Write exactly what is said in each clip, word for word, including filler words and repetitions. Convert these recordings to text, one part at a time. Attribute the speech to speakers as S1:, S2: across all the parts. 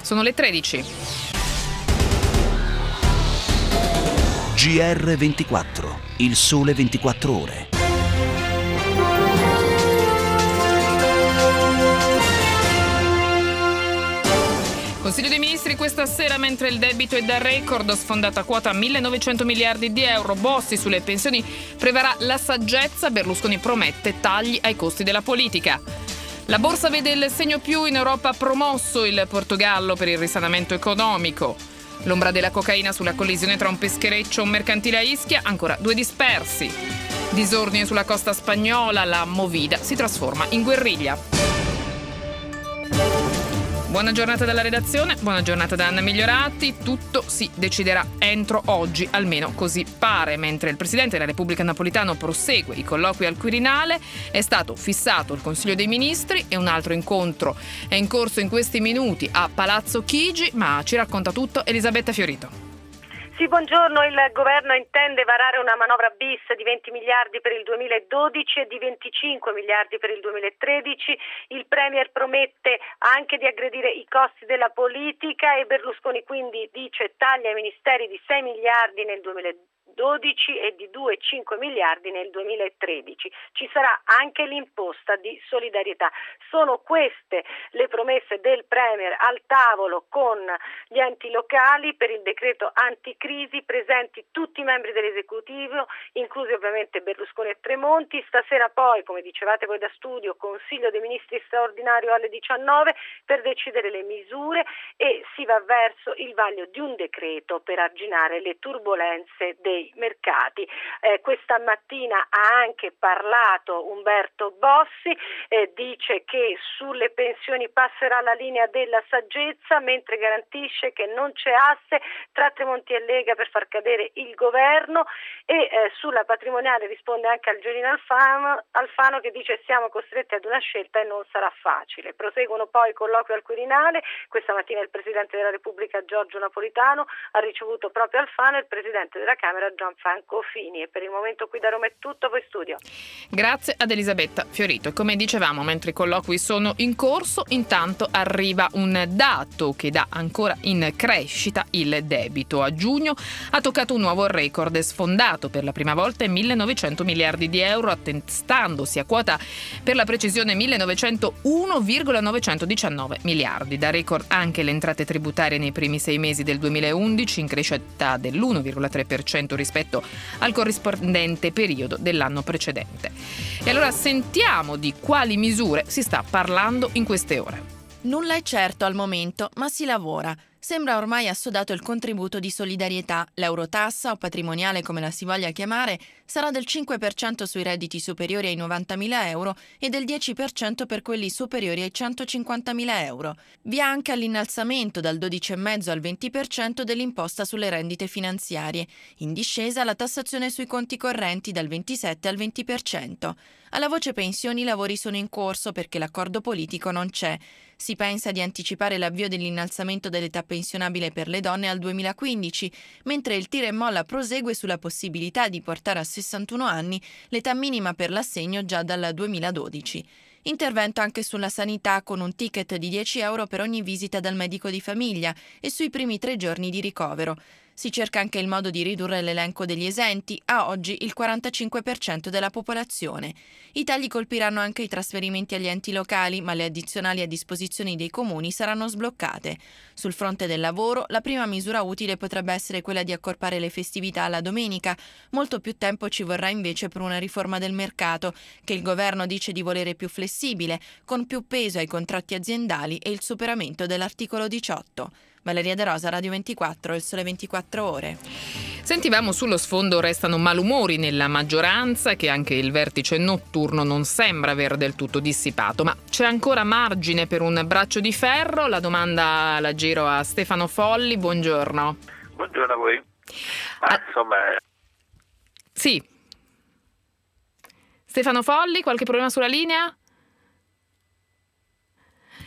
S1: Sono le tredici.
S2: G R ventiquattro, il sole ventiquattro ore.
S1: Consiglio dei Ministri questa sera, mentre il debito è da record, sfondata quota millenovecento miliardi di euro. Bossi sulle pensioni, prevarrà la saggezza, Berlusconi promette tagli ai costi della politica. La borsa vede il segno più, in Europa promosso il Portogallo per il risanamento economico. L'ombra della cocaina sulla collisione tra un peschereccio e un mercantile a Ischia, ancora due dispersi. Disordine sulla costa spagnola, la Movida si trasforma in guerriglia. Buona giornata dalla redazione, buona giornata da Anna Migliorati. Tutto si deciderà entro oggi, almeno così pare. Mentre il Presidente della Repubblica Napolitano prosegue i colloqui al Quirinale, è stato fissato il Consiglio dei Ministri e un altro incontro è in corso in questi minuti a Palazzo Chigi, ma ci racconta tutto Elisabetta Fiorito.
S3: Sì, buongiorno. Il governo intende varare una manovra bis di venti miliardi per il duemiladodici e di venticinque miliardi per il duemilatredici. Il Premier promette anche di aggredire i costi della politica e Berlusconi quindi dice taglia ai ministeri di sei miliardi nel duemiladodici e di due virgola cinque miliardi nel duemilatredici. Ci sarà anche l'imposta di solidarietà. Sono queste le promesse del Premier al tavolo con gli enti locali per il decreto anticrisi, presenti tutti i membri dell'esecutivo, inclusi ovviamente Berlusconi e Tremonti. Stasera poi, come dicevate voi da studio, Consiglio dei Ministri straordinario alle diciannove per decidere le misure e si va verso il vaglio di un decreto per arginare le turbolenze dei mercati. Eh, questa mattina ha anche parlato Umberto Bossi, eh, dice che sulle pensioni passerà la linea della saggezza, mentre garantisce che non c'è asse tra Tremonti e Lega per far cadere il governo e eh, sulla patrimoniale risponde anche Algerino Alfano, Alfano che dice siamo costretti ad una scelta e non sarà facile. Proseguono poi i colloqui al Quirinale. Questa mattina il Presidente della Repubblica Giorgio Napolitano ha ricevuto proprio Alfano e il Presidente della Camera Gianfranco Fini. E per il momento qui da Roma è tutto, poi studio.
S1: Grazie ad Elisabetta Fiorito. E come dicevamo, mentre i colloqui sono in corso, intanto arriva un dato che dà ancora in crescita il debito. A giugno ha toccato un nuovo record, sfondato per la prima volta in millenovecento miliardi di euro, attestandosi a quota per la precisione millenovecentouno virgola novecentodiciannove miliardi. Da record anche le entrate tributarie nei primi sei mesi del duemilaundici, in crescita dell'uno virgola tre per cento rispetto al corrispondente periodo dell'anno precedente. E allora sentiamo di quali misure si sta parlando in queste ore.
S4: Nulla è certo al momento, ma si lavora. Sembra ormai assodato il contributo di solidarietà. L'eurotassa, o patrimoniale come la si voglia chiamare, sarà del cinque per cento sui redditi superiori ai novantamila euro e del dieci per cento per quelli superiori ai centocinquantamila euro. Via anche all'innalzamento dal dodici virgola cinque al venti per cento dell'imposta sulle rendite finanziarie. In discesa la tassazione sui conti correnti dal ventisette al venti per cento. Alla voce pensioni i lavori sono in corso perché l'accordo politico non c'è. Si pensa di anticipare l'avvio dell'innalzamento dell'età pensionabile per le donne al duemilaquindici, mentre il tira e molla prosegue sulla possibilità di portare a sessantuno anni l'età minima per l'assegno già dal duemiladodici. Intervento anche sulla sanità con un ticket di dieci euro per ogni visita dal medico di famiglia e sui primi tre giorni di ricovero. Si cerca anche il modo di ridurre l'elenco degli esenti, a oggi il quarantacinque per cento della popolazione. I tagli colpiranno anche i trasferimenti agli enti locali, ma le addizionali a disposizione dei comuni saranno sbloccate. Sul fronte del lavoro, la prima misura utile potrebbe essere quella di accorpare le festività alla domenica. Molto più tempo ci vorrà invece per una riforma del mercato, che il governo dice di volere più flessibile, con più peso ai contratti aziendali e il superamento dell'articolo diciotto. Valeria De Rosa, Radio ventiquattro, Il Sole ventiquattro Ore.
S1: Sentivamo sullo sfondo restano malumori nella maggioranza, che anche il vertice notturno non sembra aver del tutto dissipato. Ma c'è ancora margine per un braccio di ferro? La domanda la giro a Stefano Folli. Buongiorno.
S5: Buongiorno a voi. Ma
S1: ah,
S5: insomma...
S1: Sì. Stefano Folli, qualche problema sulla linea?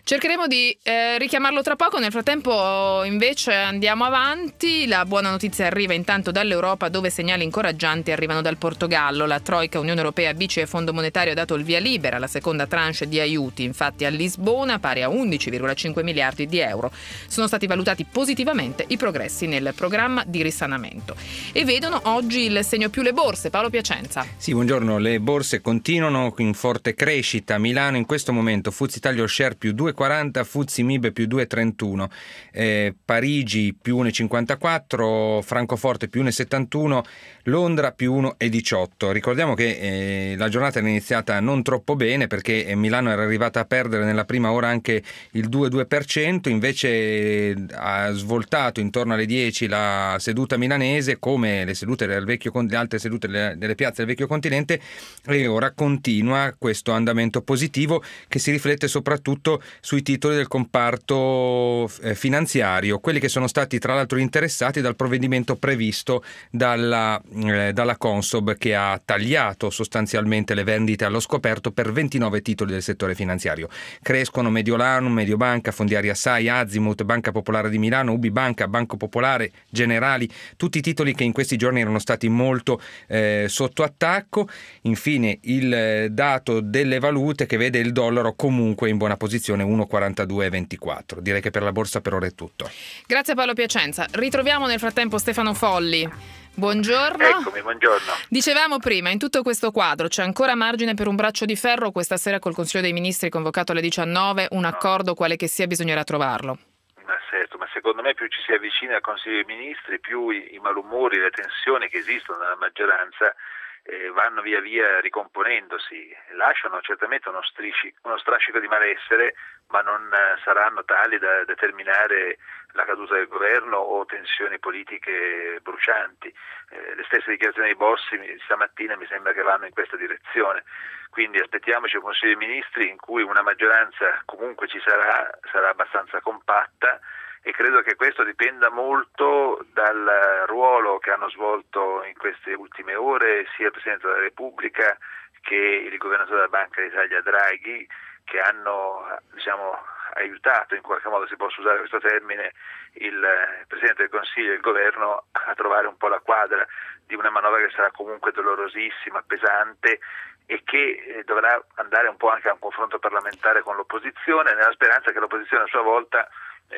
S1: Cercheremo di eh, richiamarlo tra poco. Nel frattempo invece andiamo avanti. La buona notizia arriva intanto dall'Europa, dove segnali incoraggianti arrivano dal Portogallo. La Troika, Unione Europea, B C E e Fondo Monetario ha dato il via libera alla seconda tranche di aiuti. Infatti a Lisbona, pari a undici virgola cinque miliardi di euro, sono stati valutati positivamente i progressi nel programma di risanamento. E vedono oggi il segno più le borse. Paolo Piacenza.
S6: Sì, buongiorno. Le borse continuano in forte crescita. Milano in questo momento F T S E Italia Share più due virgola quaranta, F T S E M I B più due virgola trentuno, eh, Parigi più uno virgola cinquantaquattro, Francoforte più uno virgola settantuno, Londra più uno virgola diciotto. Ricordiamo che eh, la giornata era iniziata non troppo bene, perché eh, Milano era arrivata a perdere nella prima ora anche il due virgola due per cento, invece eh, ha svoltato intorno alle dieci la seduta milanese, come le sedute del vecchio, le altre sedute delle, delle piazze del vecchio continente, e ora continua questo andamento positivo che si riflette soprattutto sui titoli del comparto eh, finanziario, quelli che sono stati tra l'altro interessati dal provvedimento previsto dalla, eh, dalla Consob, che ha tagliato sostanzialmente le vendite allo scoperto per ventinove titoli del settore finanziario. Crescono Mediolanum, Mediobanca, Fondiaria Sai, Azimut, Banca Popolare di Milano, Ubibanca, Banco Popolare, Generali, tutti i titoli che in questi giorni erano stati molto eh, sotto attacco. Infine il dato delle valute, che vede il dollaro comunque in buona posizione, uno virgola quarantadue ventiquattro. Direi che per la borsa per ora è tutto.
S1: Grazie Paolo Piacenza. Ritroviamo nel frattempo Stefano Folli. Buongiorno.
S5: Eccomi, buongiorno.
S1: Dicevamo prima, in tutto questo quadro c'è ancora margine per un braccio di ferro? Questa sera col Consiglio dei Ministri convocato alle diciannove, un accordo quale che sia bisognerà trovarlo.
S5: Ma certo, ma secondo me più ci si avvicina al Consiglio dei Ministri, più i, i malumori, le tensioni che esistono nella maggioranza eh, vanno via via ricomponendosi, lasciano certamente uno, strisci, uno strascico di malessere, ma non eh, saranno tali da determinare la caduta del governo o tensioni politiche brucianti. Eh, le stesse dichiarazioni di Bossi stamattina mi sembra che vanno in questa direzione. Quindi aspettiamoci un Consiglio dei Ministri in cui una maggioranza comunque ci sarà, sarà abbastanza compatta, e credo che questo dipenda molto dal ruolo che hanno svolto in queste ultime ore sia il Presidente della Repubblica che il Governatore della Banca d'Italia Draghi, che hanno, diciamo, aiutato, in qualche modo si possa usare questo termine, il Presidente del Consiglio e il Governo a trovare un po' la quadra di una manovra che sarà comunque dolorosissima, pesante, e che dovrà andare un po' anche a un confronto parlamentare con l'opposizione, nella speranza che l'opposizione a sua volta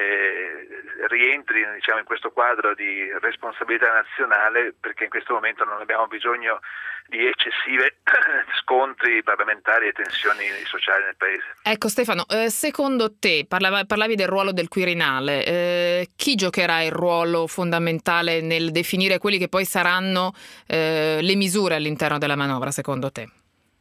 S5: eh, rientri, diciamo, in questo quadro di responsabilità nazionale, perché in questo momento non abbiamo bisogno di eccessive scontri parlamentari e tensioni sociali nel Paese.
S1: Ecco Stefano, eh, secondo te, parlava, parlavi del ruolo del Quirinale, eh, chi giocherà il ruolo fondamentale nel definire quelli che poi saranno eh, le misure all'interno della manovra, secondo te?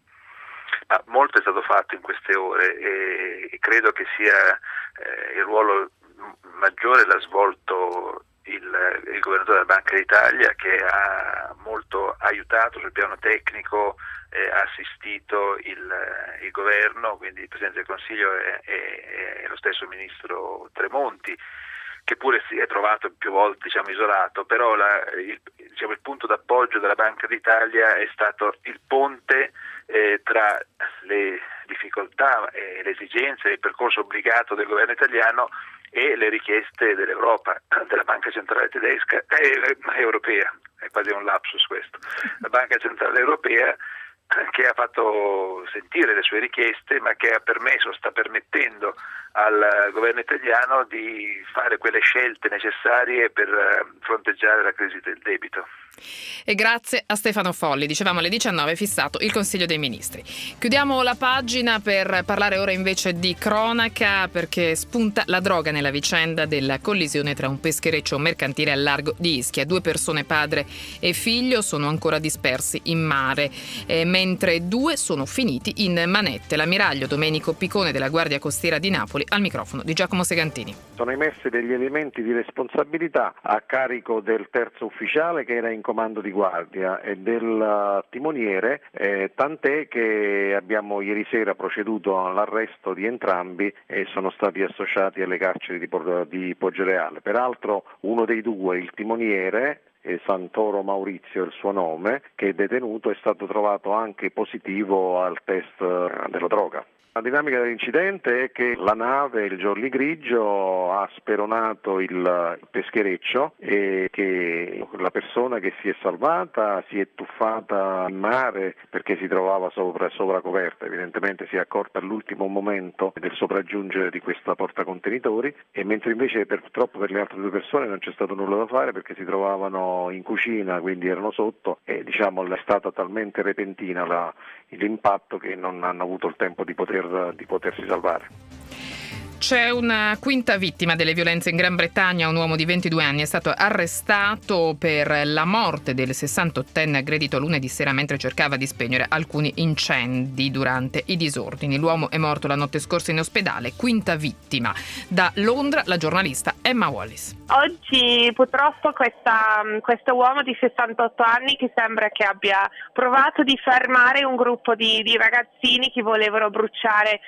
S5: Ma molto è stato fatto in queste ore e, e credo che sia eh, il ruolo maggiore l'ha svolto il, il Governatore della Banca d'Italia, che ha molto aiutato sul piano tecnico, eh, ha assistito il, il governo, quindi il Presidente del Consiglio e, e, e lo stesso Ministro Tremonti, che pure si è trovato più volte, diciamo, isolato, però la, il, diciamo, il punto d'appoggio della Banca d'Italia è stato il ponte eh, tra le difficoltà e le esigenze, il percorso obbligato del governo italiano e le richieste dell'Europa, della Banca Centrale Tedesca e eh, europea, è quasi un lapsus questo, la Banca Centrale Europea, che ha fatto sentire le sue richieste, ma che ha permesso, sta permettendo al governo italiano di fare quelle scelte necessarie per fronteggiare la crisi del debito.
S1: E grazie a Stefano Folli. Dicevamo alle diciannove è fissato il Consiglio dei Ministri. Chiudiamo la pagina per parlare ora invece di cronaca, perché spunta la droga nella vicenda della collisione tra un peschereccio mercantile al largo di Ischia. Due persone, padre e figlio, sono ancora dispersi in mare, eh, mentre due sono finiti in manette. L'ammiraglio Domenico Picone della Guardia Costiera di Napoli al microfono di Giacomo Segantini.
S7: Sono emersi degli elementi di responsabilità a carico del terzo ufficiale che era in comando di guardia e del timoniere, eh, tant'è che abbiamo ieri sera proceduto all'arresto di entrambi e sono stati associati alle carceri di, di Poggioreale. Peraltro uno dei due, il timoniere, Santoro Maurizio è il suo nome, che è detenuto, è stato trovato anche positivo al test della droga. La dinamica dell'incidente è che la nave, il Jolly Grigio, ha speronato il peschereccio e che la persona che si è salvata si è tuffata in mare perché si trovava sopra, sopra coperta. Evidentemente si è accorta all'ultimo momento del sopraggiungere di questa portacontenitori, e mentre invece purtroppo per le altre due persone non c'è stato nulla da fare perché si trovavano in cucina, quindi erano sotto, e diciamo è stata talmente repentina la, l'impatto che non hanno avuto il tempo di poter di potersi salvare.
S1: C'è una quinta vittima delle violenze in Gran Bretagna. Un uomo di ventidue anni è stato arrestato per la morte del sessantottenne aggredito lunedì sera mentre cercava di spegnere alcuni incendi durante i disordini. L'uomo è morto la notte scorsa in ospedale. Quinta vittima. Da Londra la giornalista Emma Wallis.
S8: Oggi purtroppo questa, questo uomo di sessantotto anni, che sembra che abbia provato di fermare un gruppo di, di ragazzini che volevano bruciare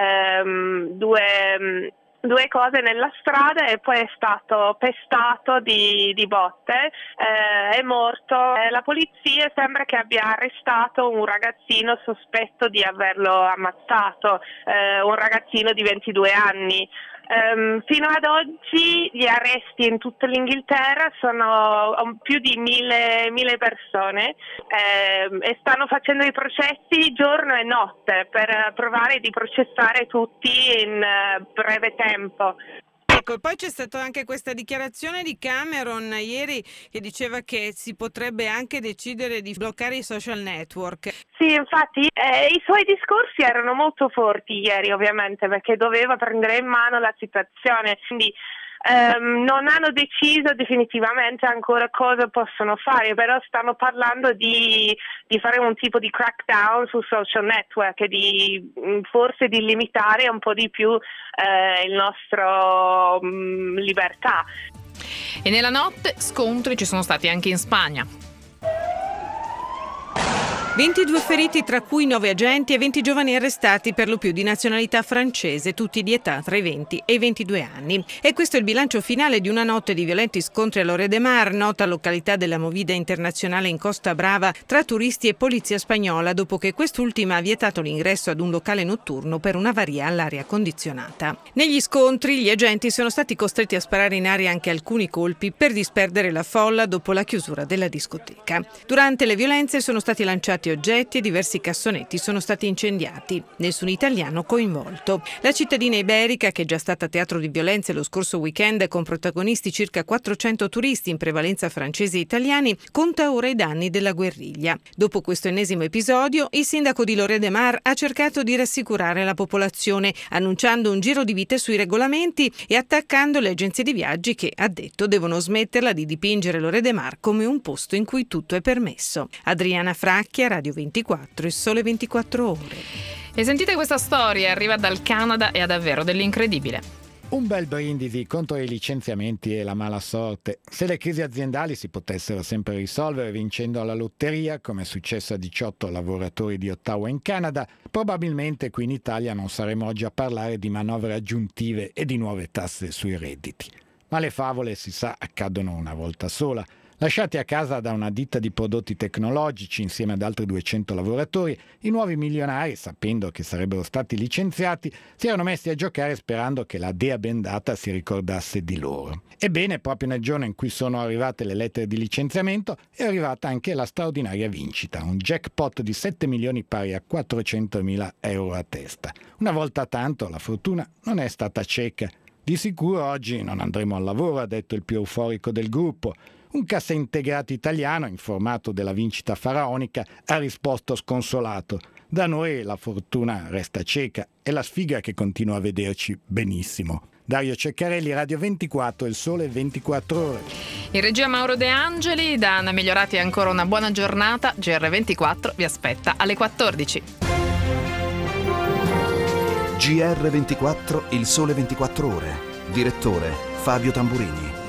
S8: ehm, due, due cose nella strada, e poi è stato pestato di, di botte, eh, è morto. Eh, la polizia sembra che abbia arrestato un ragazzino sospetto di averlo ammazzato, eh, un ragazzino di ventidue anni. Um, fino ad oggi gli arresti in tutta l'Inghilterra sono um, più di mille, mille persone eh, e stanno facendo i processi giorno e notte per uh, provare di processare tutti in uh, breve tempo.
S9: Ecco, poi c'è stata anche questa dichiarazione di Cameron ieri che diceva che si potrebbe anche decidere di bloccare i social network.
S8: Sì, infatti eh, i suoi discorsi erano molto forti ieri, ovviamente, perché doveva prendere in mano la situazione, quindi ehm, non hanno deciso definitivamente ancora cosa possono fare, però stanno parlando di, di fare un tipo di crackdown su social network e di forse di limitare un po' di più eh, il nostro mh, libertà.
S1: E nella notte scontri ci sono stati anche in Spagna.
S9: ventidue feriti, tra cui nove agenti e venti giovani arrestati, per lo più di nazionalità francese, tutti di età tra i venti e i ventidue anni. E questo è il bilancio finale di una notte di violenti scontri a Lloret de Mar, nota località della movida internazionale in Costa Brava, tra turisti e polizia spagnola, dopo che quest'ultima ha vietato l'ingresso ad un locale notturno per un'avaria all'aria condizionata. Negli scontri gli agenti sono stati costretti a sparare in aria anche alcuni colpi per disperdere la folla dopo la chiusura della discoteca. Durante le violenze sono stati lanciati oggetti e diversi cassonetti sono stati incendiati. Nessun italiano coinvolto. La cittadina iberica, che è già stata teatro di violenze lo scorso weekend con protagonisti circa quattrocento turisti in prevalenza francesi e italiani, conta ora i danni della guerriglia. Dopo questo ennesimo episodio, il sindaco di Lloret de Mar ha cercato di rassicurare la popolazione, annunciando un giro di vite sui regolamenti e attaccando le agenzie di viaggi che, ha detto, devono smetterla di dipingere Lloret de Mar come un posto in cui tutto è permesso. Adriana Fracchia, Radio ventiquattro e Sole ventiquattro Ore.
S1: E sentite questa storia, arriva dal Canada e ha davvero dell'incredibile.
S10: Un bel brindisi contro i licenziamenti e la mala sorte. Se le crisi aziendali si potessero sempre risolvere vincendo alla lotteria, come è successo a diciotto lavoratori di Ottawa in Canada, probabilmente qui in Italia non saremmo oggi a parlare di manovre aggiuntive e di nuove tasse sui redditi. Ma le favole, si sa, accadono una volta sola. Lasciati a casa da una ditta di prodotti tecnologici insieme ad altri duecento lavoratori, i nuovi milionari, sapendo che sarebbero stati licenziati, si erano messi a giocare sperando che la dea bendata si ricordasse di loro. Ebbene, proprio nel giorno in cui sono arrivate le lettere di licenziamento, è arrivata anche la straordinaria vincita, un jackpot di sette milioni pari a quattrocentomila euro a testa. Una volta tanto la fortuna non è stata cieca. Di sicuro oggi non andremo al lavoro, ha detto il più euforico del gruppo. Un cassaintegrato italiano, informato della vincita faraonica, ha risposto sconsolato: da noi la fortuna resta cieca, è la sfiga che continua a vederci benissimo. Dario Ceccarelli, Radio ventiquattro, Il Sole ventiquattro Ore.
S1: In regia Mauro De Angeli, da Anna Migliorati ancora una buona giornata. G R ventiquattro vi aspetta alle quattordici.
S2: G R ventiquattro, Il Sole ventiquattro Ore. Direttore Fabio Tamburini.